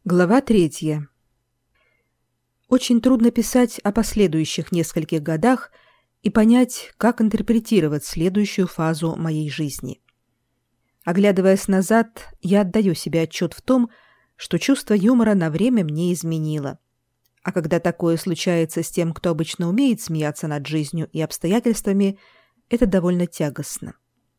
Глава 3. Очень трудно писать о последующих нескольких годах и понять, как интерпретировать следующую фазу моей жизни. Оглядываясь назад, я отдаю себе отчет в том, что чувство юмора на время мне изменило. А когда такое случается с тем, кто обычно умеет смеяться над жизнью и обстоятельствами, это довольно тягостно.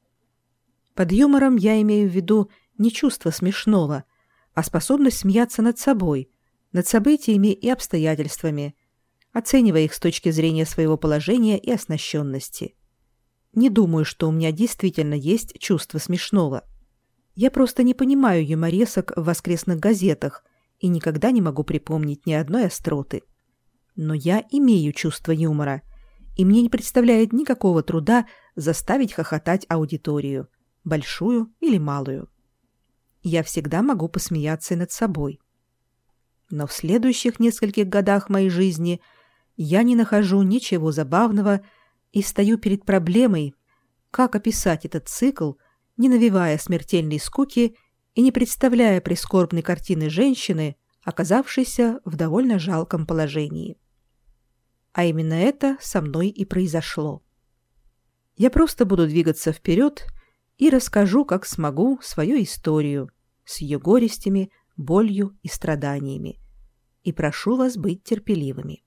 Под юмором я имею в виду не чувство смешного, а способность смеяться над собой, над событиями и обстоятельствами, оценивая их с точки зрения своего положения и оснащенности. Не думаю, что у меня действительно есть чувство смешного. Я просто не понимаю юморесок в воскресных газетах и никогда не могу припомнить ни одной остроты. Но я имею чувство юмора, и мне не представляет никакого труда заставить хохотать аудиторию, большую или малую. Я всегда могу посмеяться и над собой. Но в следующих нескольких годах моей жизни я не нахожу ничего забавного и стою перед проблемой, как описать этот цикл, не навевая смертельной скуки и не представляя прискорбной картины женщины, оказавшейся в довольно жалком положении. А именно это со мной и произошло. Я просто буду двигаться вперед и расскажу, как смогу, свою историю с ее горестями, болью и страданиями. И прошу вас быть терпеливыми.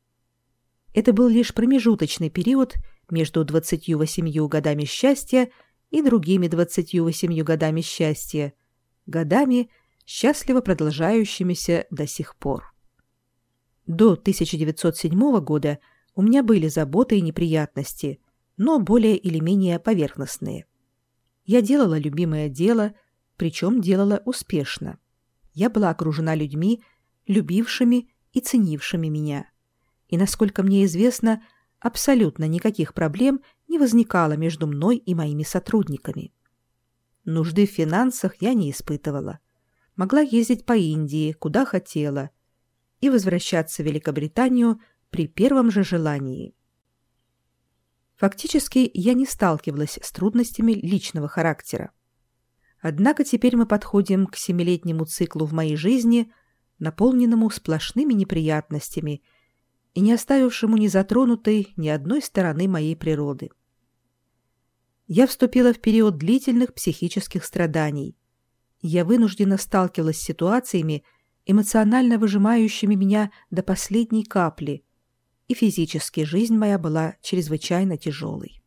Это был лишь промежуточный период между 28 годами счастья и другими 28 годами счастья, годами, счастливо продолжающимися до сих пор. До 1907 года у меня были заботы и неприятности, но более или менее поверхностные. Я делала любимое дело, причем делала успешно. Я была окружена людьми, любившими и ценившими меня. И, насколько мне известно, абсолютно никаких проблем не возникало между мной и моими сотрудниками. Нужды в финансах я не испытывала. Могла ездить по Индии, куда хотела, и возвращаться в Великобританию при первом же желании. Фактически, я не сталкивалась с трудностями личного характера. Однако теперь мы подходим к 7-летнему циклу в моей жизни, наполненному сплошными неприятностями и не оставившему незатронутой ни одной стороны моей природы. Я вступила в период длительных психических страданий. Я вынуждена сталкивалась с ситуациями, эмоционально выжимающими меня до последней капли, и физически жизнь моя была чрезвычайно тяжелой.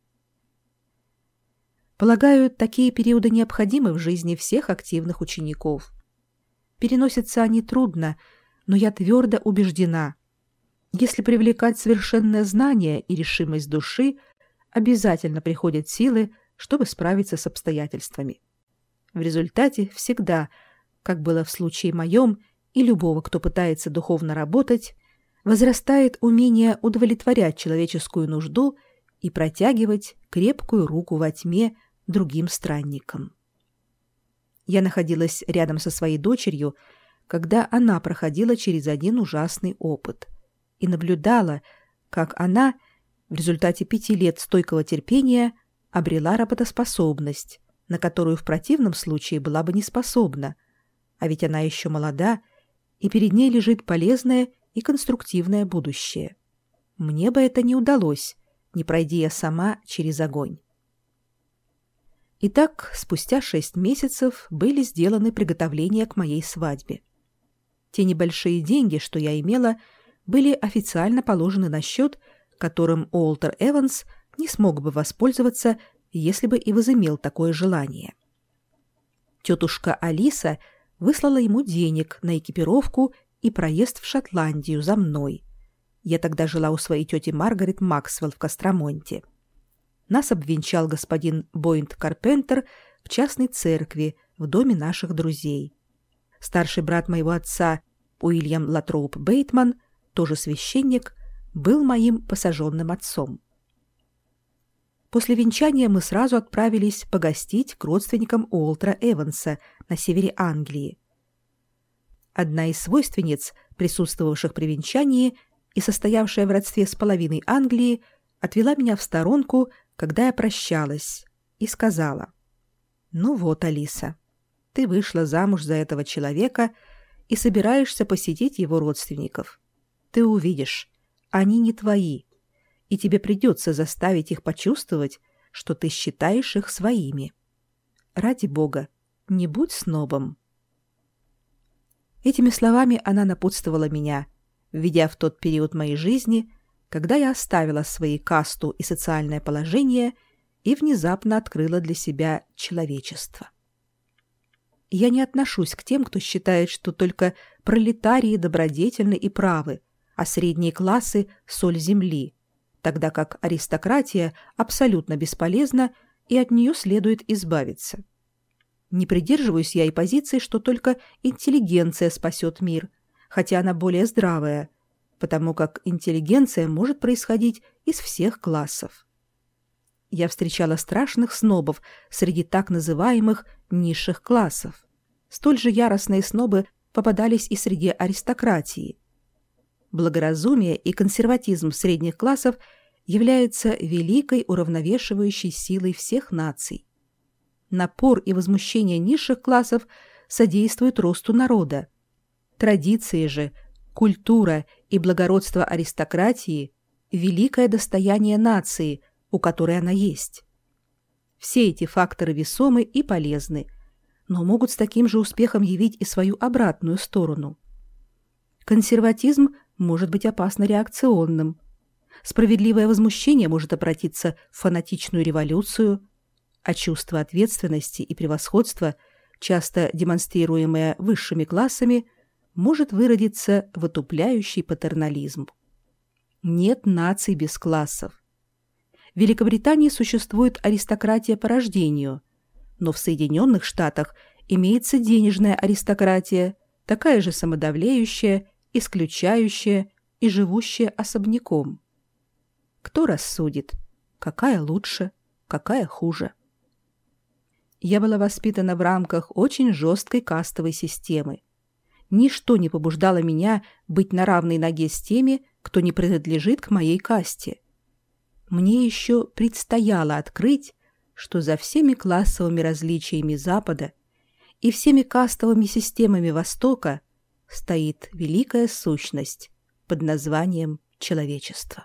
Полагаю, такие периоды необходимы в жизни всех активных учеников. Переносятся они трудно, но я твердо убеждена, если привлекать совершенное знание и решимость души, обязательно приходят силы, чтобы справиться с обстоятельствами. В результате всегда, как было в случае моем и любого, кто пытается духовно работать, возрастает умение удовлетворять человеческую нужду и протягивать крепкую руку во тьме другим странникам. Я находилась рядом со своей дочерью, когда она проходила через один ужасный опыт, и наблюдала, как она в результате 5 лет стойкого терпения обрела работоспособность, на которую в противном случае была бы не способна, а ведь она еще молода, и перед ней лежит полезное и конструктивное будущее. Мне бы это не удалось, не пройди я сама через огонь. Итак, спустя 6 месяцев были сделаны приготовления к моей свадьбе. Те небольшие деньги, что я имела, были официально положены на счет, которым Уолтер Эванс не смог бы воспользоваться, если бы и возымел такое желание. Тетушка Алиса выслала ему денег на экипировку и проезд в Шотландию за мной. Я тогда жила у своей тети Маргарет Максвелл в Костромонте. Нас обвенчал господин Бойнт Карпентер в частной церкви в доме наших друзей. Старший брат моего отца, Уильям Латроуп Бейтман, тоже священник, был моим посаженным отцом. После венчания мы сразу отправились погостить к родственникам Уолтера Эванса на севере Англии. Одна из свойственниц, присутствовавших при венчании и состоявшая в родстве с половиной Англии, отвела меня в сторонку, когда я прощалась, и сказала: «Ну вот, Алиса, ты вышла замуж за этого человека, и собираешься посетить его родственников. Ты увидишь, они не твои, и тебе придется заставить их почувствовать, что ты считаешь их своими. Ради Бога, не будь снобом. Этими словами она напутствовала меня, введя в тот период моей жизни, когда я оставила свои касту и социальное положение и внезапно открыла для себя человечество. Я не отношусь к тем, кто считает, что только пролетарии добродетельны и правы, а средние классы – соль земли, тогда как аристократия абсолютно бесполезна и от нее следует избавиться. Не придерживаюсь я и позиции, что только интеллигенция спасет мир, хотя она более здравая, потому как интеллигенция может происходить из всех классов. Я встречала страшных снобов среди так называемых низших классов. Столь же яростные снобы попадались и среди аристократии. Благоразумие и консерватизм средних классов являются великой уравновешивающей силой всех наций. Напор и возмущение низших классов содействуют росту народа. Традиции же, культура и благородство аристократии – великое достояние нации, у которой она есть. Все эти факторы весомы и полезны, но могут с таким же успехом явить и свою обратную сторону. Консерватизм может быть опасно реакционным. Справедливое возмущение может обратиться в фанатичную революцию, а чувство ответственности и превосходства, часто демонстрируемое высшими классами, может выродиться в отупляющий патернализм. Нет наций без классов. В Великобритании существует аристократия по рождению, но в Соединенных Штатах имеется денежная аристократия, такая же самодовлеющая, исключающая и живущая особняком. Кто рассудит, какая лучше, какая хуже? Я была воспитана в рамках очень жесткой кастовой системы. Ничто не побуждало меня быть на равной ноге с теми, кто не принадлежит к моей касте. Мне еще предстояло открыть, что за всеми классовыми различиями Запада и всеми кастовыми системами Востока стоит великая сущность под названием человечество.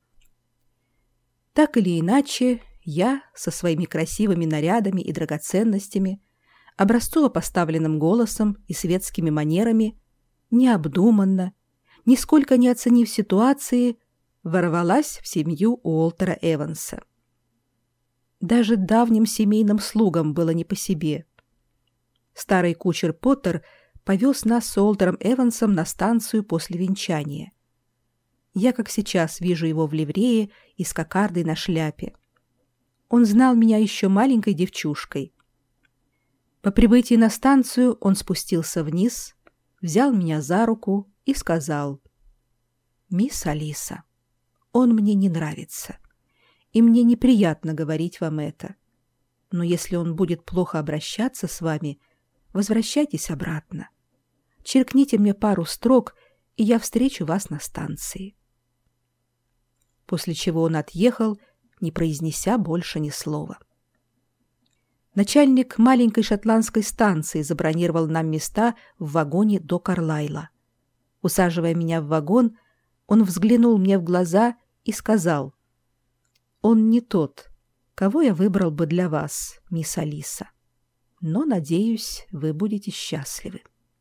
Так или иначе, я со своими красивыми нарядами и драгоценностями, образцово поставленным голосом и светскими манерами, необдуманно, нисколько не оценив ситуации, ворвалась в семью Уолтера Эванса. Даже давним семейным слугам было не по себе. Старый кучер Поттер повез нас с Уолтером Эвансом на станцию после венчания. Я, как сейчас, вижу его в ливрее и с кокардой на шляпе. Он знал меня еще маленькой девчушкой. По прибытии на станцию он спустился вниз, взял меня за руку и сказал: «Мисс Алиса, он мне не нравится, и мне неприятно говорить вам это. Но если он будет плохо обращаться с вами, возвращайтесь обратно. Черкните мне пару строк, и я встречу вас на станции». После чего он отъехал, не произнеся больше ни слова. Начальник маленькой шотландской станции забронировал нам места в вагоне до Карлайла. Усаживая меня в вагон, он взглянул мне в глаза и сказал: «Он не тот, кого я выбрал бы для вас, мисс Алиса. Но, надеюсь, вы будете счастливы».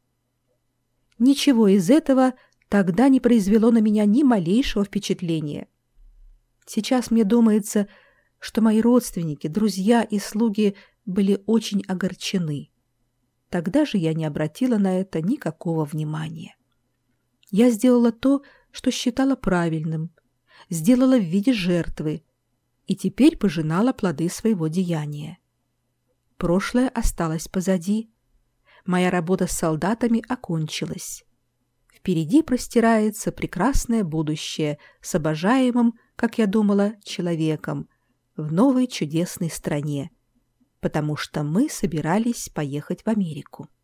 Ничего из этого тогда не произвело на меня ни малейшего впечатления. Сейчас мне думается, что мои родственники, друзья и слуги были очень огорчены. Тогда же я не обратила на это никакого внимания. Я сделала то, что считала правильным, сделала в виде жертвы, и теперь пожинала плоды своего деяния. Прошлое осталось позади. Моя работа с солдатами окончилась. Впереди простирается прекрасное будущее с обожаемым, как я думала, человеком в новой чудесной стране, потому что мы собирались поехать в Америку.